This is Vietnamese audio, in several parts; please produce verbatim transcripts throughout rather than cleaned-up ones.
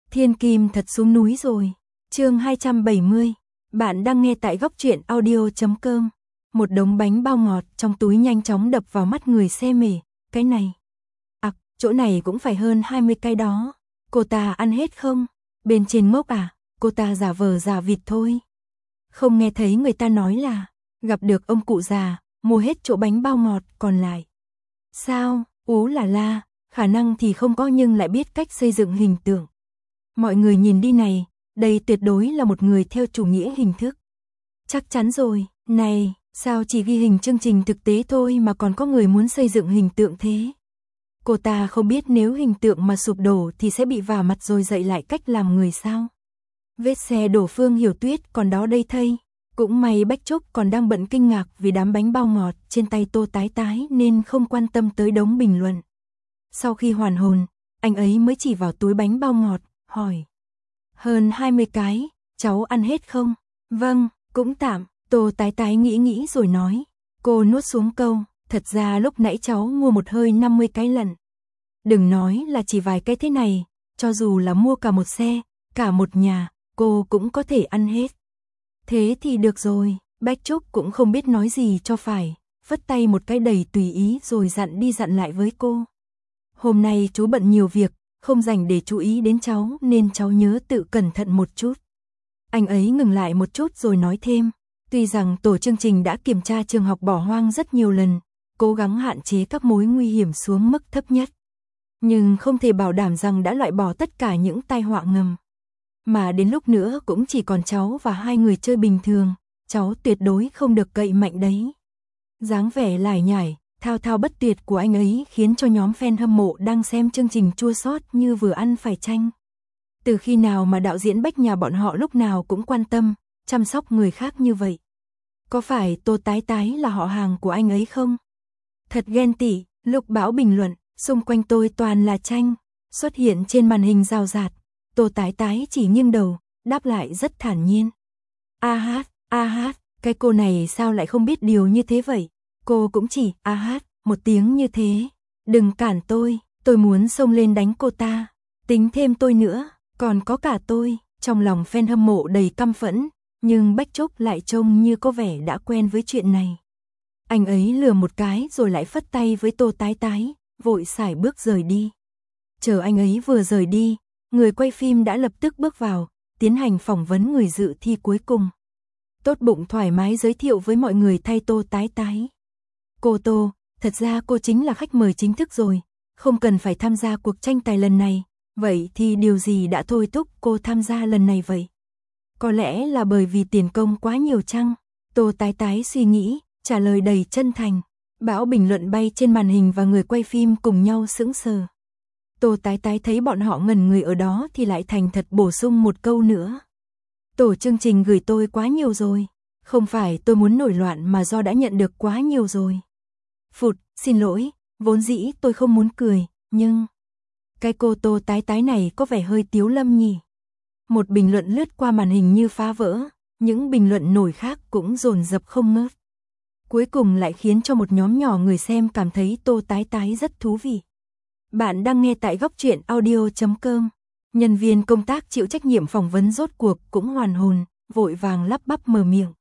Thiên Kim thật xuống núi rồi. Chương hai trăm bảy mươi. Bạn đang nghe tại góc truyện audio chấm com. Một đống bánh bao ngọt trong túi nhanh chóng đập vào mắt người xem mề. Cái này. À, chỗ này cũng phải hơn hai mươi cái đó. Cô ta ăn hết không? Bên trên ngốc à? Cô ta giả vờ giả vịt thôi. Không nghe thấy người ta nói là gặp được ông cụ già, mua hết chỗ bánh bao ngọt còn lại. Sao? Ú là la, khả năng thì không có nhưng lại biết cách xây dựng hình tượng. Mọi người nhìn đi này, đây tuyệt đối là một người theo chủ nghĩa hình thức. Chắc chắn rồi, này, sao chỉ ghi hình chương trình thực tế thôi mà còn có người muốn xây dựng hình tượng thế? Cô ta không biết nếu hình tượng mà sụp đổ thì sẽ bị vả mặt rồi dạy lại cách làm người sao? Vết xe đổ Phương Hiểu Tuyết còn đó đây thây. Cũng may Bách Trúc còn đang bận kinh ngạc vì đám bánh bao ngọt trên tay Tô Tái Tái nên không quan tâm tới đống bình luận. Sau khi hoàn hồn, anh ấy mới chỉ vào túi bánh bao ngọt, hỏi. Hơn hai mươi cái, cháu ăn hết không? Vâng, cũng tạm, Tô Tái Tái nghĩ nghĩ rồi nói. Cô nuốt xuống câu, thật ra lúc nãy cháu mua một hơi năm mươi cái lận. Đừng nói là chỉ vài cái thế này, cho dù là mua cả một xe, cả một nhà, cô cũng có thể ăn hết. Thế thì được rồi, Bách Trúc cũng không biết nói gì cho phải, vất tay một cái đầy tùy ý rồi dặn đi dặn lại với cô. Hôm nay chú bận nhiều việc, không dành để chú ý đến cháu nên cháu nhớ tự cẩn thận một chút. Anh ấy ngừng lại một chút rồi nói thêm, tuy rằng tổ chương trình đã kiểm tra trường học bỏ hoang rất nhiều lần, cố gắng hạn chế các mối nguy hiểm xuống mức thấp nhất. Nhưng không thể bảo đảm rằng đã loại bỏ tất cả những tai họa ngầm. Mà đến lúc nữa cũng chỉ còn cháu và hai người chơi bình thường, cháu tuyệt đối không được cậy mạnh đấy. Dáng vẻ lải nhải, thao thao bất tuyệt của anh ấy khiến cho nhóm fan hâm mộ đang xem chương trình chua xót như vừa ăn phải chanh. Từ khi nào mà đạo diễn Bách nhà bọn họ lúc nào cũng quan tâm, chăm sóc người khác như vậy? Có phải Tô Tái Tái là họ hàng của anh ấy không? Thật ghen tị, Lục Bão bình luận, xung quanh tôi toàn là chanh, xuất hiện trên màn hình rào rạt. Tô Tái Tái chỉ nghiêng đầu, đáp lại rất thản nhiên. A hát, a hát, cái cô này sao lại không biết điều như thế vậy? Cô cũng chỉ a hát một tiếng như thế. Đừng cản tôi, tôi muốn xông lên đánh cô ta. Tính thêm tôi nữa, còn có cả tôi. Trong lòng fan hâm mộ đầy căm phẫn, nhưng Bách Trúc lại trông như có vẻ đã quen với chuyện này. Anh ấy lừa một cái rồi lại phất tay với Tô Tái Tái, vội sải bước rời đi. Chờ anh ấy vừa rời đi, người quay phim đã lập tức bước vào, tiến hành phỏng vấn người dự thi cuối cùng. Tốt bụng thoải mái giới thiệu với mọi người thay Tô Tái Tái. Cô Tô, thật ra cô chính là khách mời chính thức rồi, không cần phải tham gia cuộc tranh tài lần này. Vậy thì điều gì đã thôi thúc cô tham gia lần này vậy? Có lẽ là bởi vì tiền công quá nhiều chăng? Tô Tái Tái suy nghĩ, trả lời đầy chân thành. Bão bình luận bay trên màn hình và người quay phim cùng nhau sững sờ. Tô Tái Tái thấy bọn họ ngẩn người ở đó thì lại thành thật bổ sung một câu nữa. Tổ chương trình gửi tôi quá nhiều rồi. Không phải tôi muốn nổi loạn mà do đã nhận được quá nhiều rồi. Phụt, xin lỗi, vốn dĩ tôi không muốn cười, nhưng... Cái cô Tô Tái Tái này có vẻ hơi tiếu lâm nhỉ. Một bình luận lướt qua màn hình như phá vỡ, những bình luận nổi khác cũng dồn dập không ngớt. Cuối cùng lại khiến cho một nhóm nhỏ người xem cảm thấy Tô Tái Tái rất thú vị. Bạn đang nghe tại góc truyện audio chấm com. Nhân viên công tác chịu trách nhiệm phỏng vấn rốt cuộc cũng hoàn hồn, vội vàng lắp bắp mở miệng.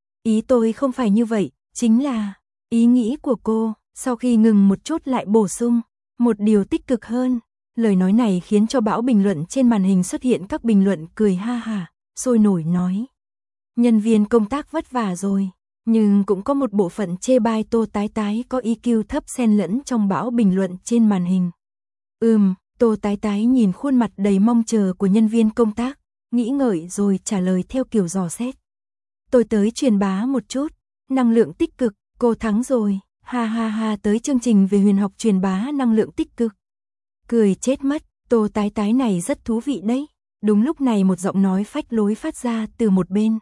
Ý tôi không phải như vậy, chính là ý nghĩ của cô. Sau khi ngừng một chút lại bổ sung một điều tích cực hơn. Lời nói này khiến cho bão bình luận trên màn hình xuất hiện các bình luận cười ha hả, sôi nổi nói. Nhân viên công tác vất vả rồi, nhưng cũng có một bộ phận chê bai Tô Tái Tái có i kiu thấp xen lẫn trong bão bình luận trên màn hình. Ừm, Tô Tái Tái nhìn khuôn mặt đầy mong chờ của nhân viên công tác, nghĩ ngợi rồi trả lời theo kiểu dò xét. Tôi tới truyền bá một chút, năng lượng tích cực, cô thắng rồi, ha ha ha, tới chương trình về huyền học truyền bá năng lượng tích cực. Cười chết mất, Tô Tái Tái này rất thú vị đấy. Đúng lúc này một giọng nói phách lối phát ra từ một bên.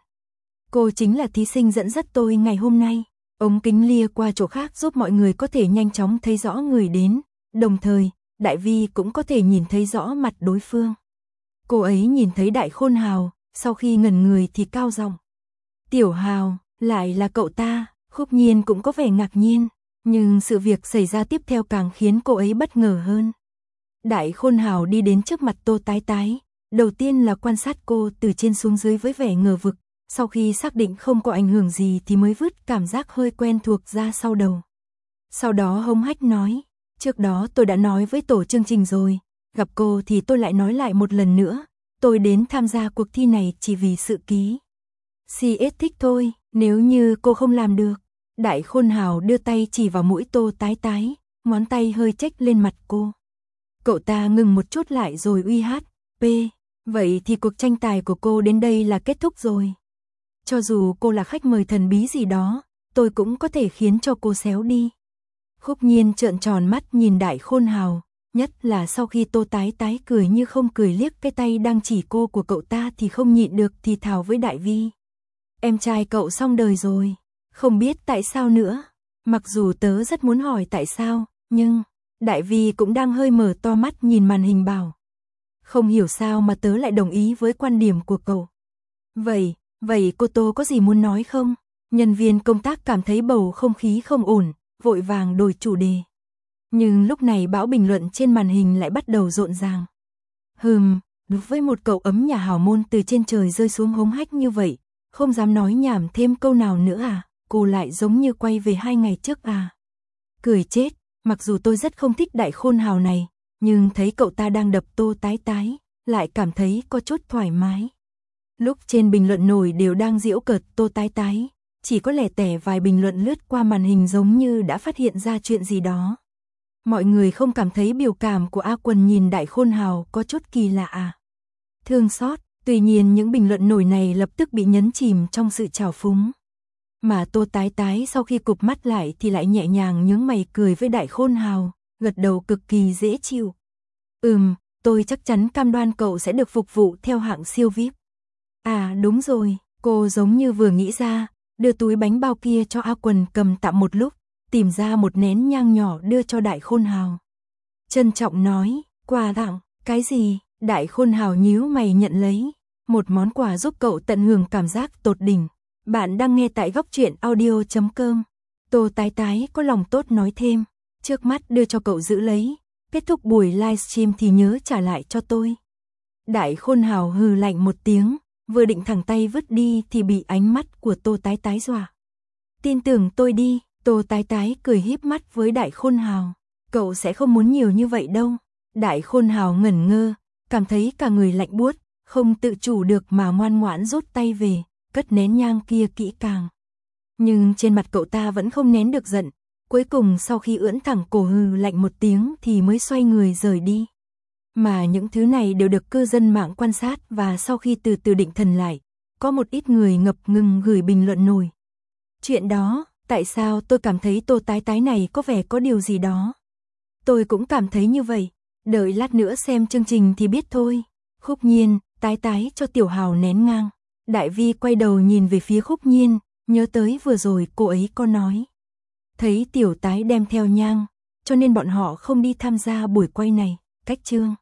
Cô chính là thí sinh dẫn dắt tôi ngày hôm nay. Ống kính lia qua chỗ khác giúp mọi người có thể nhanh chóng thấy rõ người đến. Đồng thời, Đại Vi cũng có thể nhìn thấy rõ mặt đối phương. Cô ấy nhìn thấy Đại Khôn Hào, sau khi ngẩn người thì cao giọng. Tiểu Hào, lại là cậu ta. Khúc Nhiên cũng có vẻ ngạc nhiên, nhưng sự việc xảy ra tiếp theo càng khiến cô ấy bất ngờ hơn. Đại Khôn Hào đi đến trước mặt Tô Tái Tái, Đầu tiên là quan sát cô từ trên xuống dưới với vẻ ngờ vực, sau khi xác định không có ảnh hưởng gì thì mới vứt cảm giác hơi quen thuộc ra sau đầu. Sau đó hống hách nói, trước đó tôi đã nói với tổ chương trình rồi, gặp cô thì tôi lại nói lại một lần nữa, tôi đến tham gia cuộc thi này chỉ vì sự ký xê ét thích thôi, nếu như cô không làm được. Đại Khôn Hào đưa tay chỉ vào mũi Tô Tái Tái, ngón tay hơi chếch lên mặt cô. Cậu ta ngừng một chút lại rồi uy hát, P, vậy thì cuộc tranh tài của cô đến đây là kết thúc rồi. Cho dù cô là khách mời thần bí gì đó, tôi cũng có thể khiến cho cô xéo đi. Khúc Nhiên trợn tròn mắt nhìn Đại Khôn Hào, nhất là sau khi Tô Tái Tái cười như không cười liếc cái tay đang chỉ cô của cậu ta thì không nhịn được thì thào với Đại Vi. Em trai cậu xong đời rồi, không biết tại sao nữa. Mặc dù tớ rất muốn hỏi tại sao, nhưng Đại Vi cũng đang hơi mở to mắt nhìn màn hình bảo. Không hiểu sao mà tớ lại đồng ý với quan điểm của cậu. Vậy, vậy cô Tô có gì muốn nói không? Nhân viên công tác cảm thấy bầu không khí không ổn, vội vàng đổi chủ đề. Nhưng lúc này bão bình luận trên màn hình lại bắt đầu rộn ràng. Hừm, đối với một cậu ấm nhà hào môn từ trên trời rơi xuống hống hách như vậy, không dám nói nhảm thêm câu nào nữa à, cô lại giống như quay về hai ngày trước à. Cười chết, mặc dù tôi rất không thích Đại Khôn Hào này, nhưng thấy cậu ta đang đập Tô Tái Tái, lại cảm thấy có chút thoải mái. Lúc trên bình luận nổi đều đang giễu cợt Tô Tái Tái, chỉ có lẻ tẻ vài bình luận lướt qua màn hình giống như đã phát hiện ra chuyện gì đó. Mọi người không cảm thấy biểu cảm của A Quần nhìn Đại Khôn Hào có chút kỳ lạ à. Thương xót, tuy nhiên những bình luận nổi này lập tức bị nhấn chìm trong sự trào phúng. Mà Tô Tái Tái sau khi cụp mắt lại thì lại nhẹ nhàng nhướng mày cười với Đại Khôn Hào, gật đầu cực kỳ dễ chịu. Ừm, tôi chắc chắn cam đoan cậu sẽ được phục vụ theo hạng siêu vi ai pi. À đúng rồi, cô giống như vừa nghĩ ra, đưa túi bánh bao kia cho A Quần cầm tạm một lúc, tìm ra một nén nhang nhỏ đưa cho Đại Khôn Hào. Trân trọng nói, quà tặng, cái gì? Đại Khôn Hào nhíu mày nhận lấy, một món quà giúp cậu tận hưởng cảm giác tột đỉnh. Bạn đang nghe tại góc truyện audio chấm com. Tô Tái Tái có lòng tốt nói thêm, trước mắt đưa cho cậu giữ lấy, kết thúc buổi livestream thì nhớ trả lại cho tôi. Đại Khôn Hào hừ lạnh một tiếng, vừa định thẳng tay vứt đi thì bị ánh mắt của Tô Tái Tái dọa. Tin tưởng tôi đi, Tô Tái Tái cười híp mắt với Đại Khôn Hào, cậu sẽ không muốn nhiều như vậy đâu. Đại Khôn Hào ngẩn ngơ, cảm thấy cả người lạnh buốt, không tự chủ được mà ngoan ngoãn rút tay về, cất nén nhang kia kỹ càng. Nhưng trên mặt cậu ta vẫn không nén được giận, cuối cùng sau khi ưỡn thẳng cổ hừ lạnh một tiếng thì mới xoay người rời đi. Mà những thứ này đều được cư dân mạng quan sát và sau khi từ từ định thần lại, có một ít người ngập ngừng gửi bình luận nổi. Chuyện đó, tại sao tôi cảm thấy Tô Tái Tái này có vẻ có điều gì đó? Tôi cũng cảm thấy như vậy, đợi lát nữa xem chương trình thì biết thôi. Khúc Nhiên, Tái Tái cho Tiểu Hào nén ngang. Đại Vi quay đầu nhìn về phía Khúc Nhiên, nhớ tới vừa rồi cô ấy có nói. Thấy Tiểu Tái đem theo nhang, cho nên bọn họ không đi tham gia buổi quay này, cách chương.